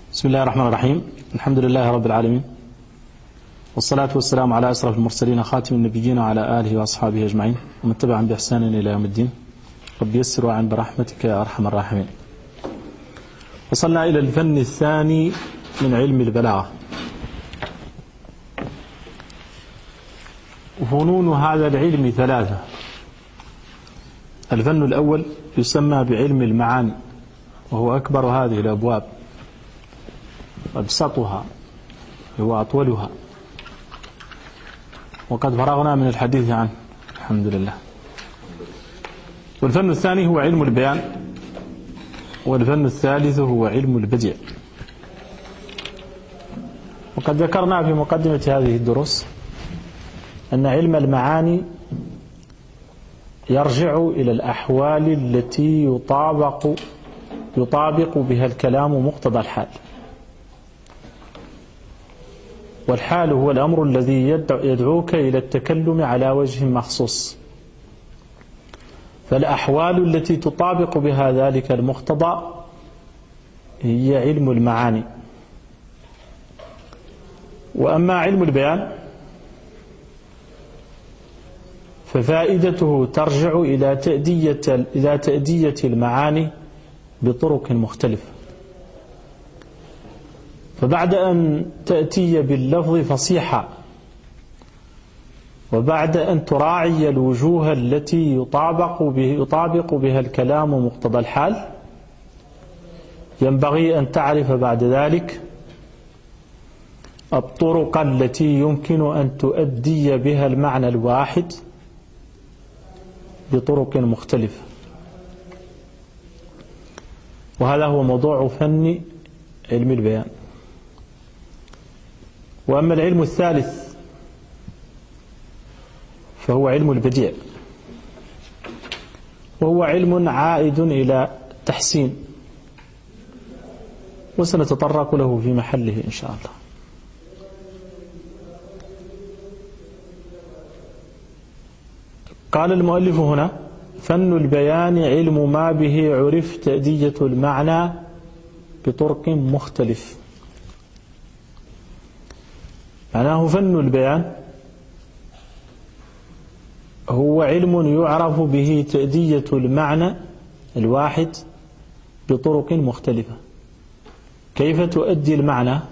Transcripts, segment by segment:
بسم الله الرحمن الرحيم. الحمد لله رب العالمين، والصلاة والسلام على أشرف المرسلين خاتم النبيين وعلى آله وأصحابه أجمعين ومن تبعهم بإحسان إلى يوم الدين. رب يسر وعن برحمتك يا أرحم الراحمين. وصلنا إلى الفن الثاني من علم البلاغة. فنون هذا العلم ثلاثة. الفن الأول يسمى بعلم المعاني، وهو أكبر هذه الأبواب وأبسطها وأطولها، وقد فرغنا من الحديث عنه الحمد لله. والفن الثاني هو علم البيان، والفن الثالث هو علم البديع. وقد ذكرنا في مقدمة هذه الدروس أن علم المعاني يرجع إلى الأحوال التي يطابق بها الكلام مقتضى الحال، والحال هو الأمر الذي يدعوك إلى التكلم على وجه مخصوص، فالأحوال التي تطابق بها ذلك المقتضى هي علم المعاني. وأما علم البيان ففائدته ترجع إلى تأدية المعاني بطرق مختلفة. فبعد أن تأتي باللفظ فصيحا، وبعد أن تراعي الوجوه التي يطابق بها الكلام مقتضى الحال، ينبغي أن تعرف بعد ذلك الطرق التي يمكن أن تؤدي بها المعنى الواحد بطرق مختلفة. وهذا هو موضوع فن علم البيان. وأما العلم الثالث فهو علم البديع، وهو علم عائد إلى التحسين، وسنتطرق له في محله إن شاء الله. قال المؤلف هنا: فن البيان علم ما به عرف تأدية المعنى بطرق مختلف. معناه فن البيان هو علم يعرف به تأدية المعنى الواحد بطرق مختلفة. كيف تؤدي المعنى؟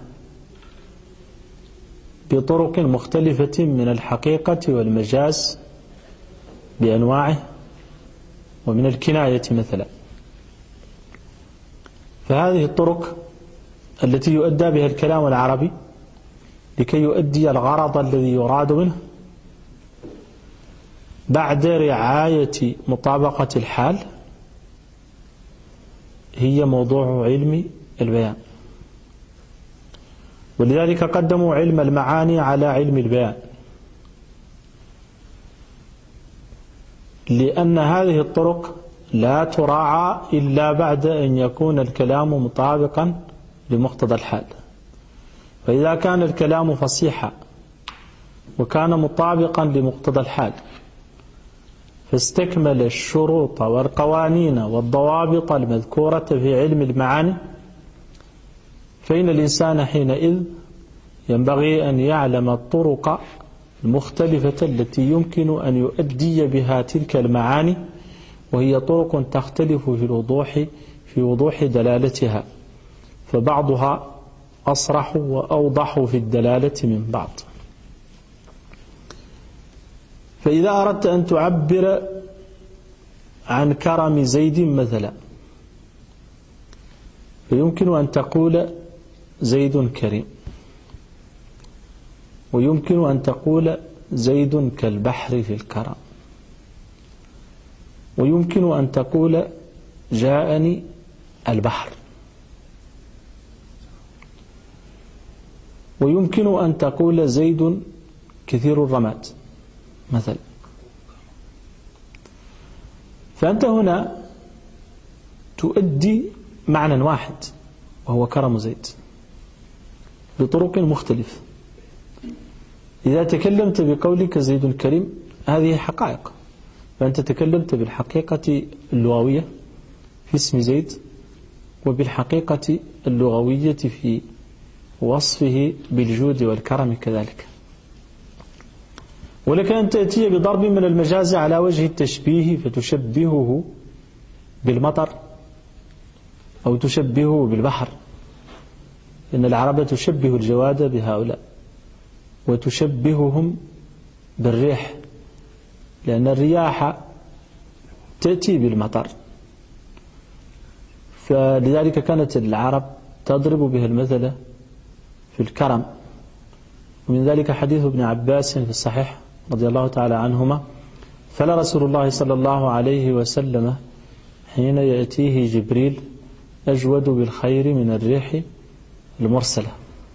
بطرق مختلفة من الحقيقة والمجاز بأنواعه، ومن الكناية مثلا. فهذه الطرق التي يؤدى بها الكلام العربي لكي يؤدي الغرض الذي يراد منه بعد رعاية مطابقة الحال هي موضوع علم البيان. ولذلك قدموا علم المعاني على علم البيان، لأن هذه الطرق لا تراعى إلا بعد أن يكون الكلام مطابقا لمقتضى الحال. فإذا كان الكلام فصيحا وكان مطابقا لمقتضى الحال، فاستكمل الشروط والقوانين والضوابط المذكورة في علم المعاني، فإن الإنسان حينئذ ينبغي أن يعلم الطرق المختلفة التي يمكن أن يؤدي بها تلك المعاني، وهي طرق تختلف في وضوح دلالتها، فبعضها أصرح وأوضح في الدلالة من بعض. فإذا أردت أن تعبر عن كرم زيد مثلا، فيمكن أن تقول زيد كريم، ويمكن أن تقول زيد كالبحر في الكرم، ويمكن أن تقول جاءني البحر، ويمكن أن تقول زيد كثير الرماد مثلا. فأنت هنا تؤدي معنى واحد وهو كرم زيد بطرق مختلفة. إذا تكلمت بقولك زيد كريم هذه وبالحقيقة اللغوية في وصفه بالجود والكرم كذلك. ولك أن تأتي بضرب من المجاز على وجه التشبيه فتشبهه بالمطر أو تشبهه بالبحر، إن العرب تشبه الجواد بهؤلاء وتشبههم بالريح، لأن الرياح تأتي بالمطر، فلذلك كانت العرب تضرب بها المثل في الكرم. ومن ذلك حديث ابن عباس في الصحيح رضي الله تعالى عنهما: فلا رسول الله صلى الله عليه وسلم حين يأتيه جبريل أجود بالخير من الريح المرسلة.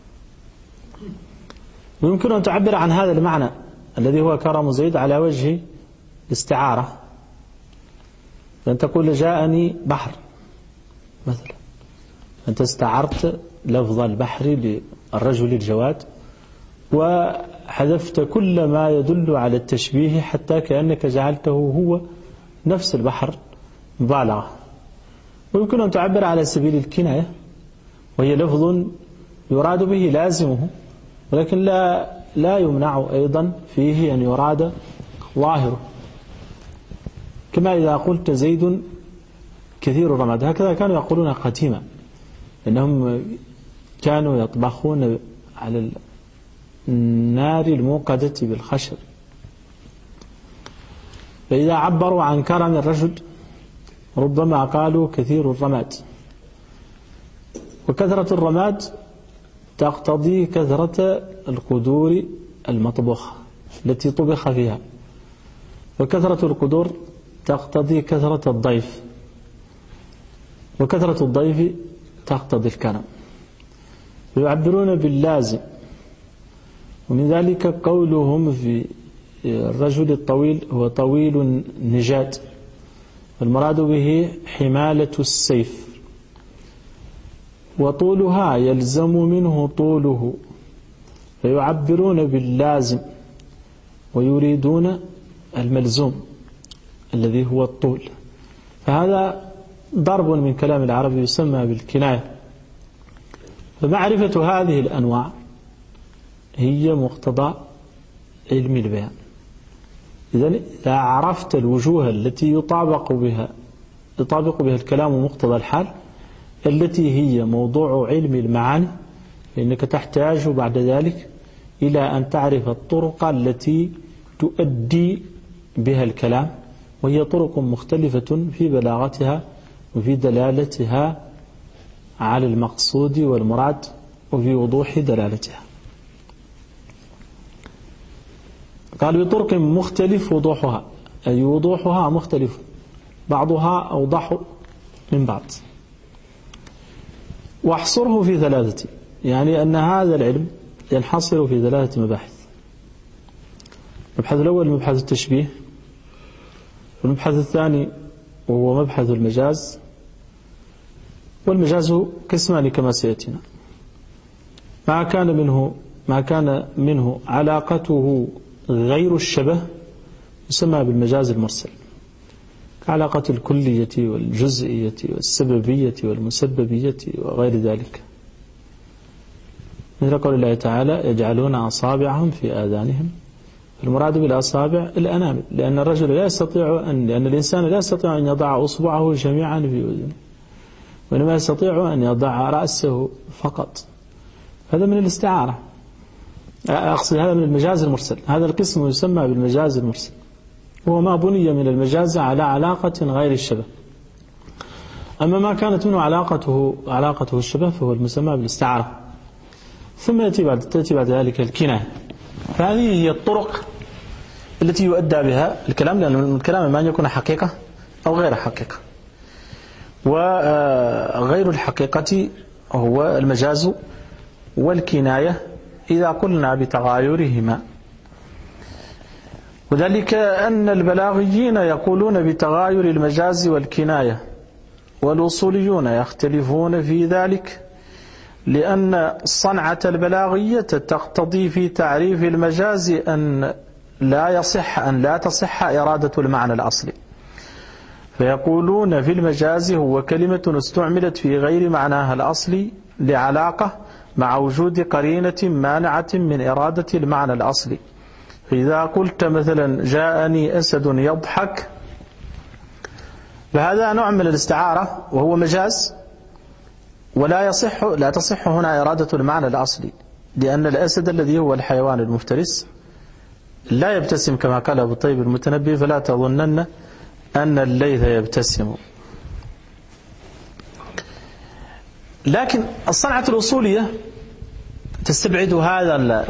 ويمكن أن تعبر عن هذا المعنى الذي هو كرم زيد على وجه الاستعارة، فأن تقول جاءني بحر مثلا، أنت استعرت لفظ البحر للرجل الجواد وحذفت كل ما يدل على التشبيه حتى كأنك جعلته هو نفس البحر مبالغة. ويمكن أن تعبر على سبيل الكناية، وهي لفظ يراد به لازمه، ولكن لا يمنع أيضا فيه أن يراد ظاهره، كما إذا قلت زيد كثير الرماد. هكذا كانوا يقولون قديما، إنهم كانوا يطبخون على النار الموقدة بالخشب، فإذا عبروا عن كرم الرجل ربما قالوا كثير الرماد. وكثرة الرماد تقتضي كثرة القدور المطبوخة التي طبخ فيها، وكثرة القدور تقتضي كثرة الضيف، وكثرة الضيف تقتضي الكرم، يعبرون باللازم. ومن ذلك قولهم في الرجل الطويل هو طويل النجاة، والمراد به حمالة السيف، وطولها يلزم منه طوله، فيعبرون باللازم ويريدون الملزوم الذي هو الطول. فهذا ضرب من كلام العرب يسمى بالكناية. فمعرفة هذه الأنواع هي مقتضى علم البيان. إذن إذا عرفت الوجوه التي يطابق بها الكلام مقتضى الحال التي هي موضوع علم المعاني، فإنك تحتاج بعد ذلك إلى أن تعرف الطرق التي تؤدي بها الكلام، وهي طرق مختلفة في بلاغتها وفي دلالتها على المقصود والمراد وفي وضوح دلالتها. قال بطرق مختلف وضوحها، أي وضوحها مختلف، بعضها أوضح من بعض. واحصره في ثلاثة، يعني أن هذا العلم ينحصر في ثلاثة مباحث. المبحث الأول مبحث التشبيه، والمبحث الثاني وهو مبحث المجاز، والمجاز قسمان كما سيأتينا. ما كان منه علاقته غير الشبه يسمى بالمجاز المرسل، كعلاقة الكلية والجزئية والسببية والمسببية وغير ذلك، مثل قول الله تعالى: يجعلون أصابعهم في آذانهم. المراد بالأصابع الأنامل، لأن الإنسان لا يستطيع أن يضع أصبعه جميعا في أذنه، وإنما يستطيع أن يضع رأسه فقط. هذا من الاستعارة، أقصد هذا من المجاز المرسل. هذا القسم يسمى بالمجاز المرسل، هو ما بني من المجاز على علاقة غير الشبه. أما ما كانت منه علاقته الشبه فهو المسمى بالاستعارة. ثم تأتي بعد ذلك الكناية. فهذه هي الطرق التي يؤدى بها الكلام، لأن الكلام ما يكون حقيقة أو غير حقيقة، وغير الحقيقة هو المجاز والكناية إذا قلنا بتغايرهما. وذلك أن البلاغيين يقولون بتغاير المجاز والكناية، والأصوليون يختلفون في ذلك، لأن الصنعة البلاغية تقتضي في تعريف المجاز أن لا تصح إرادة المعنى الأصلي. فيقولون في المجاز هو كلمة استعملت في غير معناها الأصلي لعلاقة مع وجود قرينة مانعة من إرادة المعنى الأصلي. فإذا قلت مثلا جاءني أسد يضحك، فهذا نوع من الاستعارة وهو مجاز، لا تصح هنا إرادة المعنى الأصلي، لأن الأسد الذي هو الحيوان المفترس لا يبتسم كما قال أبو طيب المتنبي، فلا تظنن أن الليث يبتسم. لكن الصنعة الأصولية تستبعد هذا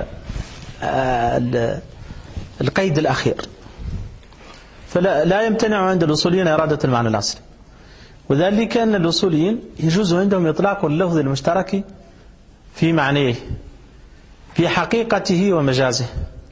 القيد الأخير، فلا يمتنع عند الأصوليين إرادة المعنى الأصلي، وذلك أن الأصوليين يجوز عندهم إطلاق اللفظ المشترك في معنيه في حقيقته ومجازه.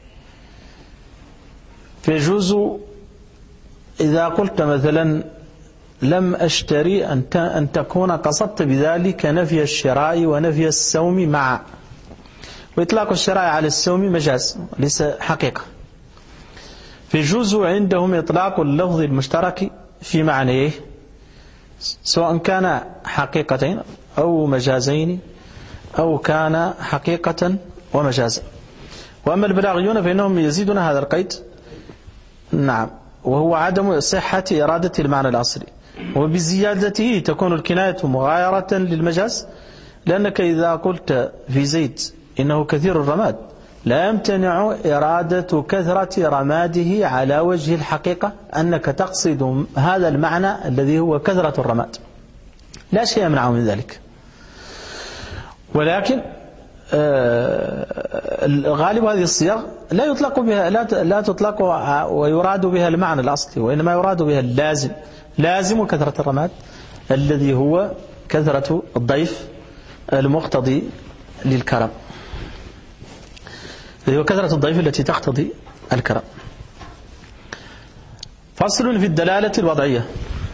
فيجوز إذا قلت مثلا لم أشتري أن تكون قصدت بذلك نفي الشراء ونفي السوم معا، وإطلاق الشراء على السوم مجاز ليس حقيقة. فيجوز عندهم إطلاق اللفظ المشترك في معنيه سواء كان حقيقتين أو مجازين أو كان حقيقة ومجازا. وأما البلاغيون فإنهم يزيدون هذا القيد، نعم، وهو عدم صحة إرادة المعنى الأصلي، وبزيادته تكون الكناية مغايرة للمجاز، لأنك إذا قلت في زيد إنه كثير الرماد لا يمتنع إرادة كثرة رماده على وجه الحقيقة أنك تقصد هذا المعنى الذي هو كثرة الرماد، لا شيء يمنعه من ذلك. ولكن الغالب هذه الصيغ لا تطلق ويراد بها المعنى الأصلي، وإنما يراد بها اللازم، لازم كثرة الرماد الذي هو كثرة الضيف المقتضي للكرم، الذي هو كثرة الضيف التي تقتضي الكرم. فصل في الدلالة الوضعية.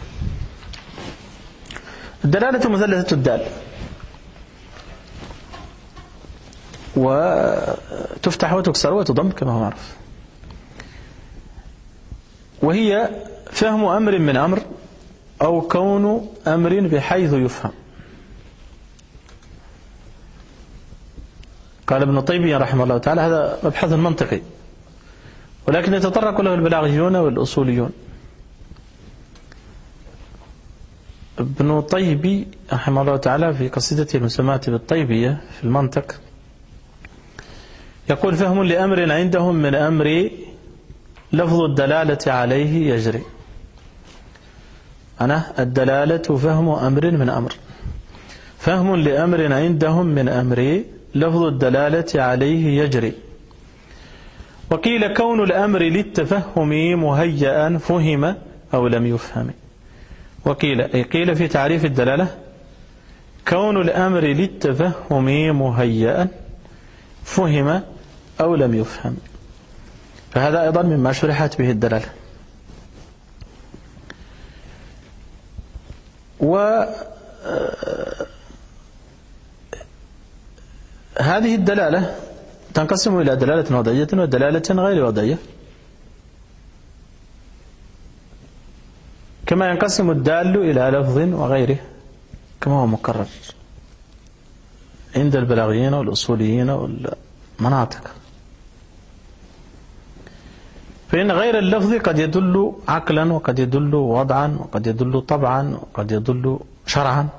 الدلالة مثلثة الدال، وتفتح وتكسر وتضم كما هو معروف، وهي فهم أمر من أمر أو كون أمر بحيث يفهم. قال ابن طيبية رحمه الله تعالى هذا مبحث منطقي، ولكن يتطرق له البلاغيون والأصوليون. ابن طيبي رحمه الله تعالى في قصيدته المسماة بالطيبية في المنطق يقول فهم لأمر عندهم من أمر لفظ الدلالة عليه يجري. الدلالة فهم أمر من أمر، فهم لأمر عندهم من أمر لفظ الدلالة عليه يجري. وقيل كون الأمر للتفهم مهيئا فهم أو لم يفهم. قيل في تعريف الدلالة كون الأمر للتفهم مهيئا فهم أو لم يفهم، فهذا أيضا مما شرحت به الدلالة. هذه الدلالة تنقسم إلى دلالة وضعية ودلالة غير وضعية، كما ينقسم الدال إلى لفظ وغيره كما هو مقرر عند البلاغيين والأصوليين والمناطق. فإن غير اللفظ قد يدل عقلا وقد يدل وضعا وقد يدل طبعا وقد يدل شرعا.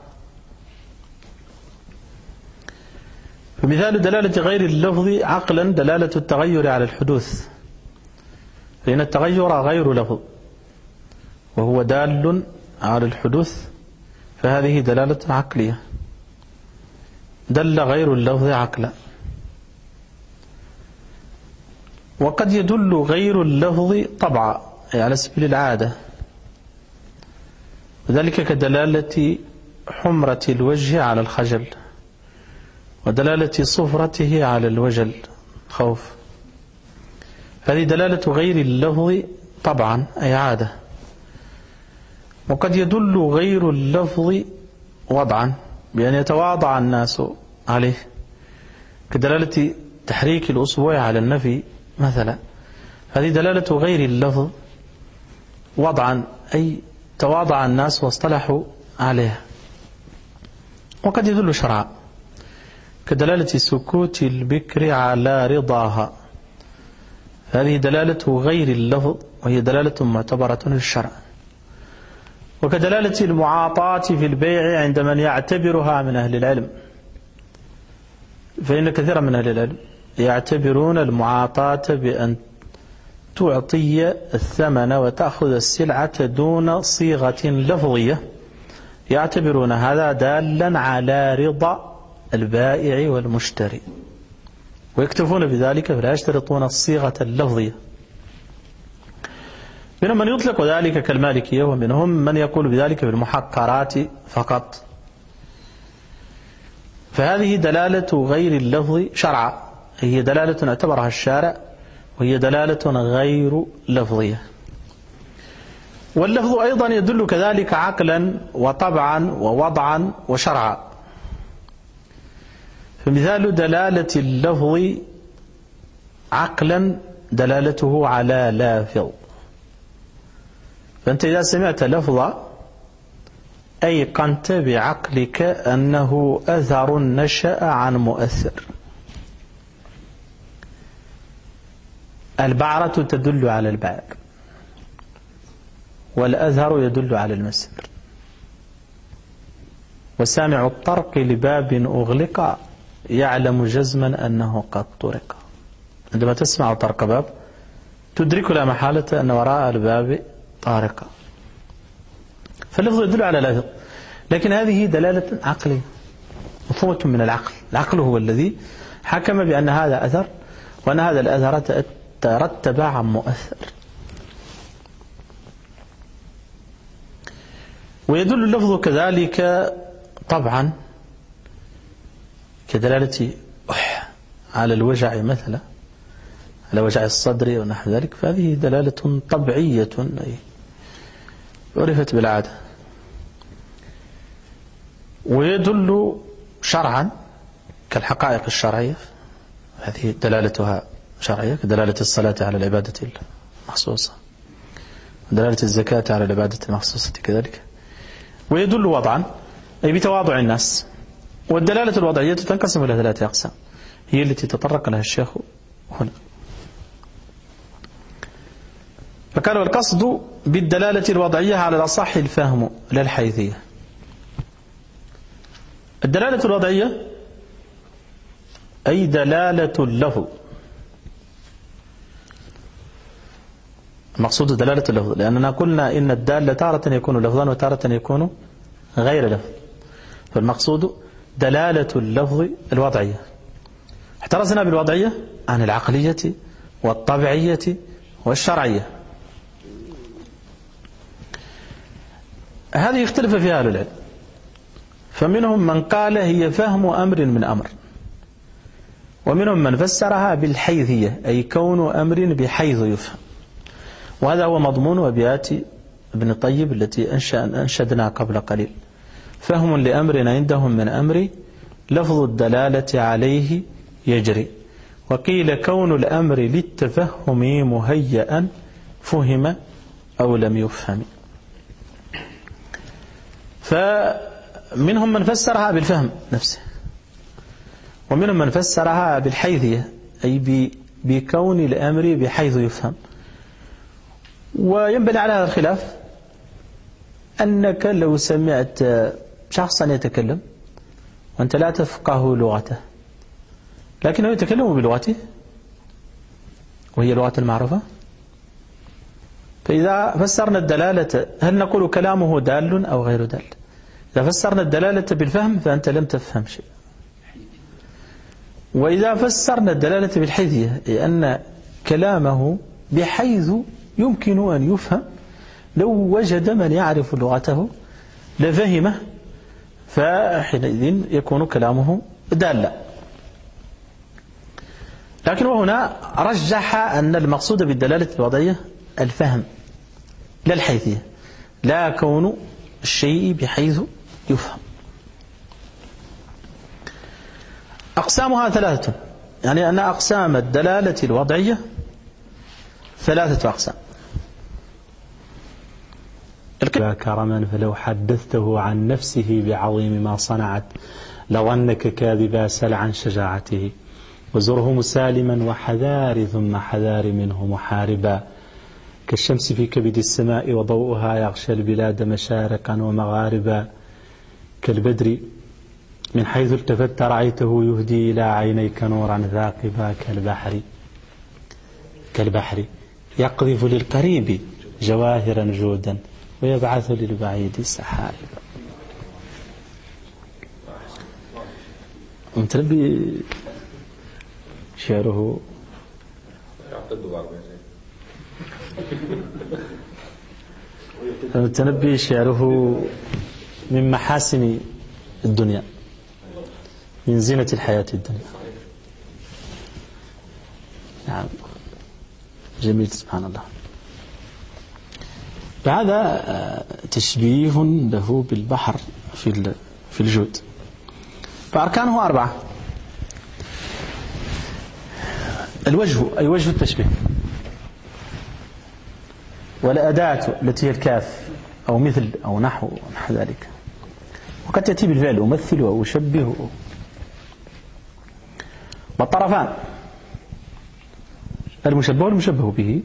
فمثال دلالة غير اللفظ عقلا دلالة التغير على الحدوث، فإن التغير غير لفظ وهو دال على الحدوث، فهذه دلالة عقلية، دل غير اللفظ عقلا. وقد يدل غير اللفظ طبعا على سبيل العادة، وذلك كدلالة حمرة الوجه على الخجل، ودلالة صفرته على الوجل خوف، هذه دلالة غير اللفظ طبعا أي عادة. وقد يدل غير اللفظ وضعا بأن يتواضع الناس عليه، كدلالة تحريك الأصبع على النفي مثلا، هذه دلالة غير اللفظ وضعا أي تواضع الناس واصطلحوا عليها، وقد يدل شرعا كدلالة سكوت البكر على رضاها، هذه دلالة غير اللفظ وهي دلالة معتبرة للشرع. وكدلالة المعاطاة في البيع عند من يعتبرها من أهل العلم، فإن كثيرا من أهل العلم يعتبرون المعاطاة بأن تعطي الثمن وتأخذ السلعة دون صيغة لفظية، يعتبرون هذا دالا على رضا البائع والمشتري، ويكتفون بذلك فلا يشترطون الصيغة اللفظية. منهم من يطلق ذلك كالمالكية، ومنهم من يقول بذلك بالمحقرات فقط. فهذه دلالة غير اللفظ شرعا، هي دلالة اعتبرها الشارع وهي دلالة غير لفظية. واللفظ أيضا يدل كذلك عقلا وطبعا ووضعا وشرعا. فمثال دلالة اللفظ عقلا دلالته على لافظ، فأنت إذا سمعت لفظا أيقنت بعقلك أنه أثر نشأ عن مؤثر. البعرة تدل على البعر، والأزهر يدل على المسمر، وسامع الطرق لباب أغلق يعلم جزما أنه قد طرق. عندما تسمع طرق باب تدرك لا محالة أن وراء الباب طارقة، فاللفظ يدل على لافظ، لكن هذه دلالة عقلية مفهومة من العقل. العقل هو الذي حكم بأن هذا أثر وأن هذا الأثر ترتب عن مؤثر. ويدل اللفظ كذلك طبعا كدلالة على الوجع مثلا، على وجع الصدر ونحو ذلك، فهذه دلالة طبيعية عرفت بالعادة. ويدل شرعا كالحقائق الشرعية، هذه دلالتها شرعية كدلالة الصلاة على العبادة المخصوصة، ودلالة الزكاة على العبادة المخصوصة كذلك. ويدل وضعا أي بتواضع الناس. والدلالة الوضعية تنقسم إلى 3 أقسام، هي التي تطرق لها الشيخ هنا. فقال والقصد بالدلالة الوضعية على الأصح الفهم لا الحيثية. الدلالة الوضعية أي دلالة اللفظ، المقصود دلالة اللفظ، لأننا قلنا إن الدالة تارة يكون لفظا وتارة يكون غير لفظ، فالمقصود دلالة اللفظ الوضعية. احترزنا بالوضعية عن العقلية والطبيعية والشرعية، هذه اختلف فيها أهل العلم، فمنهم من قال هي فهم أمر من أمر، ومنهم من فسرها بالحيثية أي كون أمر بحيث يفهم. وهذا هو مضمون أبيات ابن الطيب التي أنشدنا قبل قليل: فهم لأمر عندهم من أمر لفظ الدلالة عليه يجري، وقيل كون الأمر للتفهم مهيئا فهم أو لم يفهم. فمنهم من فسرها بالفهم نفسه، ومنهم من فسرها بالحيثية أي بكون الأمر بحيث يفهم. وينبني على هذا الخلاف أنك لو سمعت شخصا يتكلم وأنت لا تفقه لغته لكنه يتكلم بلغته وهي لغة المعرفة، فإذا فسرنا الدلالة هل نقول كلامه دال أو غير دال؟ إذا فسرنا الدلالة بالفهم فأنت لم تفهم شيء. وإذا فسرنا الدلالة بالحيثية لأن كلامه بحيث يمكن أن يفهم، لو وجد من يعرف لغته لفهمه، فحينئذ يكون كلامه دالا. لكن هنا رجح أن المقصود بالدلالة الوضعية الفهم لا الحيثية، لا كون الشيء بحيث يفهم. أقسامها 3، يعني أن أقسام الدلالة الوضعية 3 أقسام. القسم كرما فلو حدثته عن نفسه بعظيم ما صنعت لظنك كاذبا سل عن شجاعته وزره مسالما وحذار ثم حذار منه محاربا كالشمس في كبد السماء وضوءها يغشى البلاد مشارقا ومغاربا كالبدر من حيث التفت رأيته يهدي إلى عينيك نورا ثاقبا كالبحر يقذف للقريب جواهرا جودا ويبعث للبعيد سحائب. المتنبي شعره من محاسن الدنيا، من زينة الحياة الدنيا. نعم جميل سبحان الله. فهذا تشبيه له بالبحر في الجود. فأركانه 4. الوجه أي وجه التشبيه، والأداة التي هي الكاف أو مثل أو نحو ذلك، وقد تأتي بالفعل أمثل أو أشبه. والطرفان المشبه والمشبه به.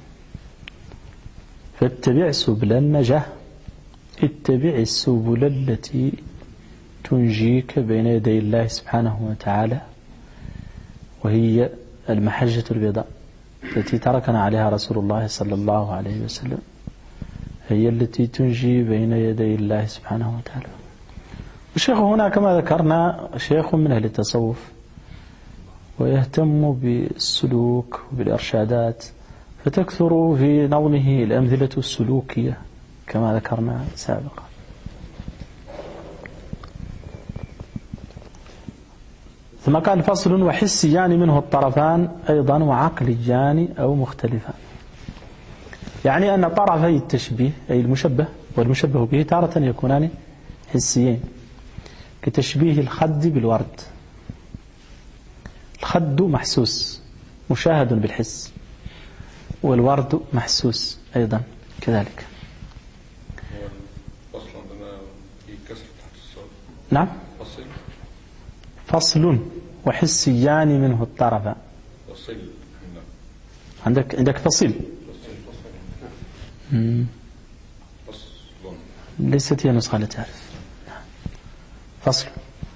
فاتبع سبل النجاة، اتبع السبل التي تنجيك بين يدي الله سبحانه وتعالى، وهي المحجة البيضاء التي تركنا عليها رسول الله صلى الله عليه وسلم، هي التي تنجي بين يدي الله سبحانه وتعالى. الشيخ هنا كما ذكرنا شيخ من أهل التصوف، ويهتم بالسلوك وبالإرشادات، فتكثر في نظمه الأمثلة السلوكية كما ذكرنا سابقا. ثم قال فصل وحسيان منه الطرفان أيضا وعقليان أو مختلفان. يعني أن طرفي التشبيه أي المشبه والمشبه به تارة يكونان حسيين، كتشبيه الخد بالورد. الخد محسوس مشاهد بالحس، والورد محسوس أيضا كذلك. نعم فصل وحسيان منه الطرفان. عندك فصيل ليست هي نسخة لتعرف. فصل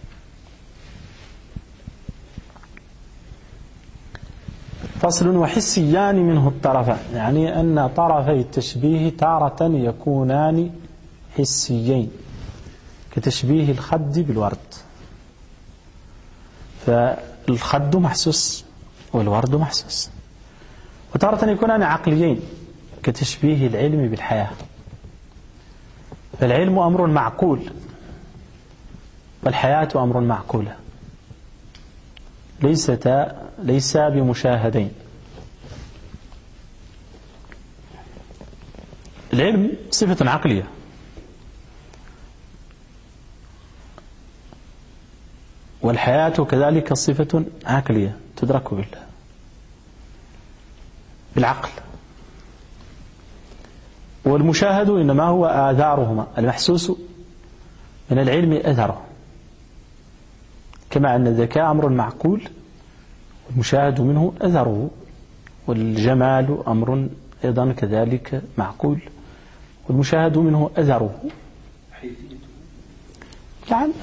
وحسيان منه الطرفان، يعني أن طرفي التشبيه تارة يكونان حسيين كتشبيه الخد بالورد، فالخد محسوس والورد محسوس. وتارة يكونان عقليين كتشبيه العلم بالحياة، فالعلم أمر معقول والحياة أمر معقول، ليس بمشاهدين. العلم صفة عقلية، والحياة كذلك صفة عقلية تدرك بالعقل. والمشاهد إنما هو آثارهما، المحسوس من العلم أثره، كما أن الذكاء أمر معقول والمشاهد منه أثره، والجمال أمر أيضا كذلك معقول والمشاهد منه أثره. نعم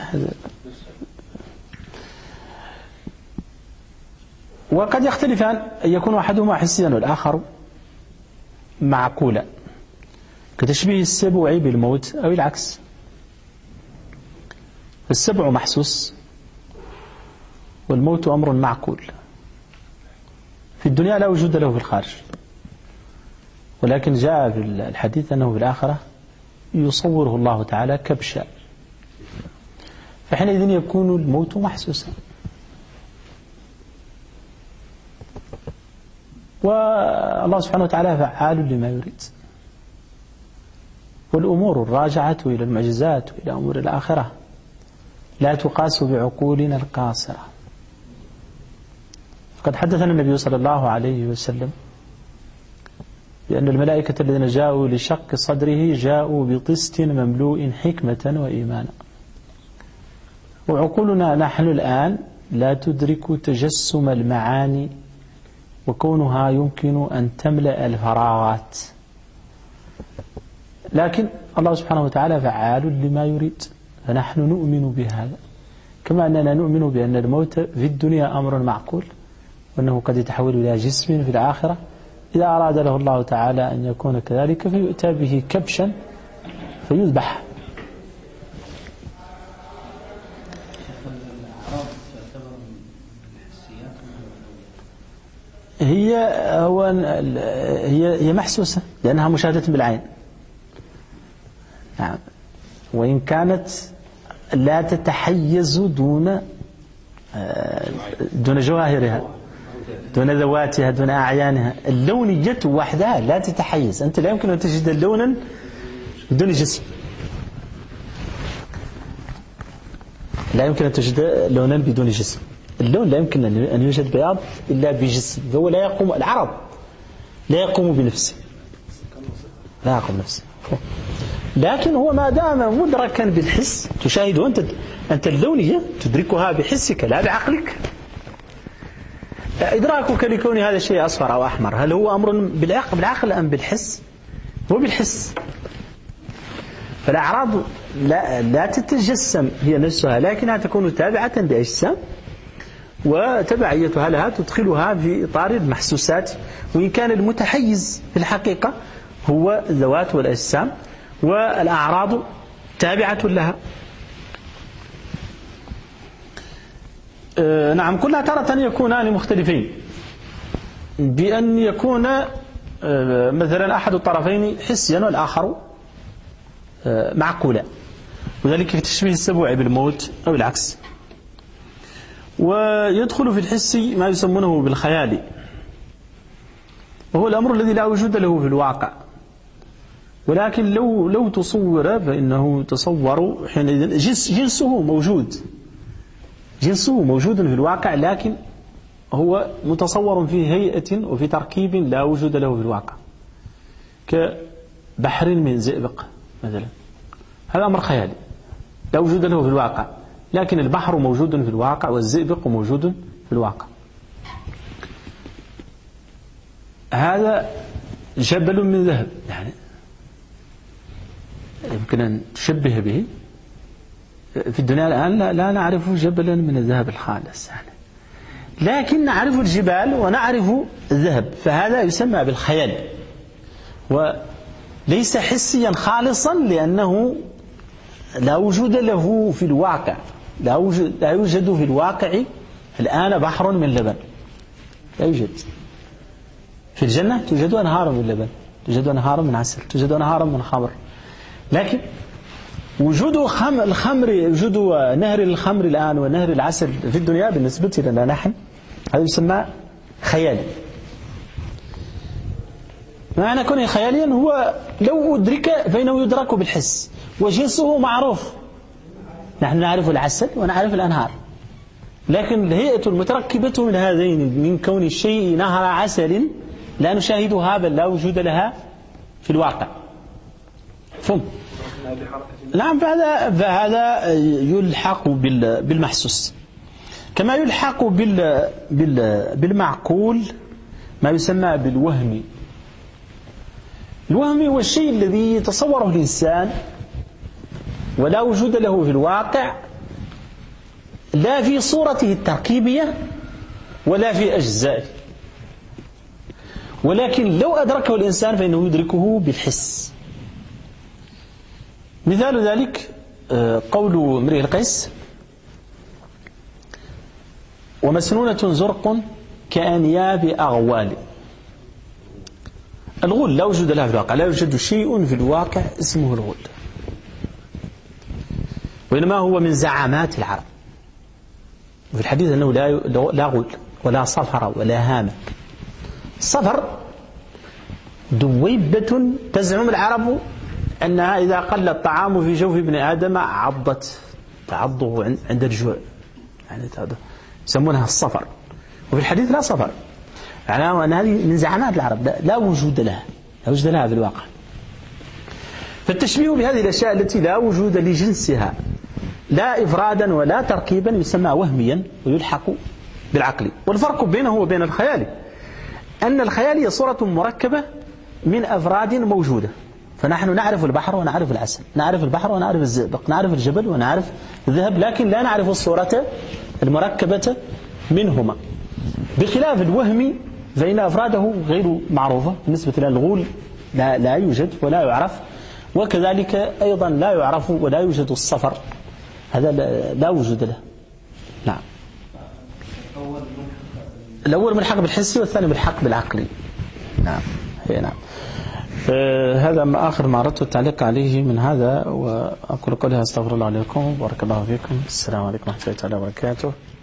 وقد يختلفان، أن يكون أحدهما حسيا والآخر معقولا، كتشبيه السبع بالموت أو العكس. السبع محسوس والموت أمر معقول، في الدنيا لا وجود له في الخارج، ولكن جاء في الحديث أنه في الآخرة يصوره الله تعالى كبشا، فحينئذ يكون الموت محسوسا. والله سبحانه وتعالى فعال لما يريد، والأمور الراجعة إلى المعجزات وإلى أمور الآخرة لا تقاس بعقولنا القاصرة. فقد حدثنا النبي صلى الله عليه وسلم لأن الملائكة الذين جاءوا لشق صدره جاءوا بطست مملوء حكمة وإيمانا. وعقولنا نحن الآن لا تدرك تجسم المعاني وكونها يمكن أن تملأ الفراغات، لكن الله سبحانه وتعالى فعال لما يريد، فنحن نؤمن بهذا، كما أننا نؤمن بأن الموت في الدنيا أمر معقول، وأنه قد يتحول إلى جسم في الآخرة إذا أراد له الله تعالى أن يكون كذلك فيؤتى به كبشا فيذبح. هي محسوسة لأنها مشاهدة بالعين، نعم، وإن كانت لا تتحيز دون جواهرها، دون ذواتها، دون أعيانها. اللونية وحدها لا تتحيز، أنت لا يمكن أن تجد لونا بدون جسم، لا يمكن أن تجد لونا بدون جسم. اللون لا يمكن أن يوجد بياض إلا بجسم، فهو لا يقوم، العرض لا يقوم بنفسه، لا يقوم بنفسه، لكن هو ما دام مدركا بالحس تشاهده أنت اللونية تدركها بحسك لا بعقلك. إدراكك لكون هذا الشيء أصفر أو أحمر هل هو أمر بالعقل أم بالحس؟ هو بالحس. فالأعراض لا تتجسم هي نفسها، لكنها تكون تابعة بأجسام، وتبعيتها لها تدخلها في إطار المحسوسات، وإن كان المتحيز في الحقيقة هو الذوات والأجسام، والأعراض تابعة لها. نعم، كلها تارة يكونان مختلفين، بأن يكون مثلا أحد الطرفين حسيا والآخر معقولا، وذلك كتشبيه السبوع بالموت أو العكس. ويدخل في الحس ما يسمونه بالخيال، وهو الأمر الذي لا وجود له في الواقع، ولكن لو تصور فإنه تصور حينئذ جنسه موجود في الواقع، لكن هو متصور في هيئة وفي تركيب لا وجود له في الواقع، كبحر من زئبق مثلا، هذا أمر خيالي لا وجود له في الواقع، لكن البحر موجود في الواقع والزئبق موجود في الواقع. هذا جبل من ذهب، يعني يمكن أن تشبه به في الدنيا الآن، لا نعرف جبلا من الذهب الخالص يعني، لكن نعرف الجبال ونعرف الذهب، فهذا يسمى بالخيال، وليس حسيا خالصا لأنه لا وجود له في الواقع، لا يوجد في الواقع الآن بحر من لبن، لا يوجد. في الجنة توجد أنهار من لبن، توجد أنهار من عسل، توجد أنهار من خمر، لكن وجود الخمر، وجود نهر الخمر الآن ونهر العسل في الدنيا بالنسبة لنا نحن هذا يسمى خيالي. معنى كونه خياليا هو لو أدرك فإنه يدرك بالحس، وجنسه معروف، نحن نعرف العسل ونعرف الأنهار، لكن الهيئة المتركبة من هذين من كون الشيء نهر عسل لا نشاهدها بل لا وجود لها في الواقع. فهم؟ نعم، فهذا يلحق بالمحسوس، كما يلحق بالمعقول ما يسمى بالوهم. الوهم هو الشيء الذي يتصوره الإنسان ولا وجود له في الواقع، لا في صورته التركيبية ولا في أجزائه، ولكن لو أدركه الإنسان فإنه يدركه بالحس. مثال ذلك قول امرئ القيس: ومسنونة زرق كأنياب أغوال. الغول لا وجود لها في الواقع، لا يوجد شيء في الواقع اسمه الغول، وإنما هو من زعامات العرب. وفي الحديث أنه لا غول ولا صفر ولا هامة. الصفر دويبة تزعم العرب أنها إذا قل الطعام في جوف ابن آدم تعضه عند الجوع، يعني يسمونها الصفر. وفي الحديث لا صفر، يعني أن هذه من زعامات العرب لا وجود لها، لا وجود لها في الواقع. فالتشبيه بهذه الأشياء التي لا وجود لجنسها لا إفرادا ولا تركيبا يسمى وهميا ويلحق بالعقل. والفرق بينه وبين الخيال أن الخيال هي صورة مركبة من أفراد موجودة. فنحن نعرف البحر ونعرف العسل، نعرف البحر ونعرف الزئبق، نعرف الجبل ونعرف الذهب، لكن لا نعرف الصورة المركبة منهما. بخلاف الوهم فإن أفراده غير معروفة. بالنسبة إلى الغول لا يوجد ولا يعرف، وكذلك أيضا لا يعرف ولا يوجد الصفر، هذا لا وجود له. نعم. الأول ملحق بالحسي والثاني ملحق بالعقلي. نعم. هي نعم. هذا ما آخر ما أردت التعليق عليه من هذا، وأقول قولها أستغفر الله عليكم وبارك الله فيكم. السلام عليكم ورحمة الله وبركاته.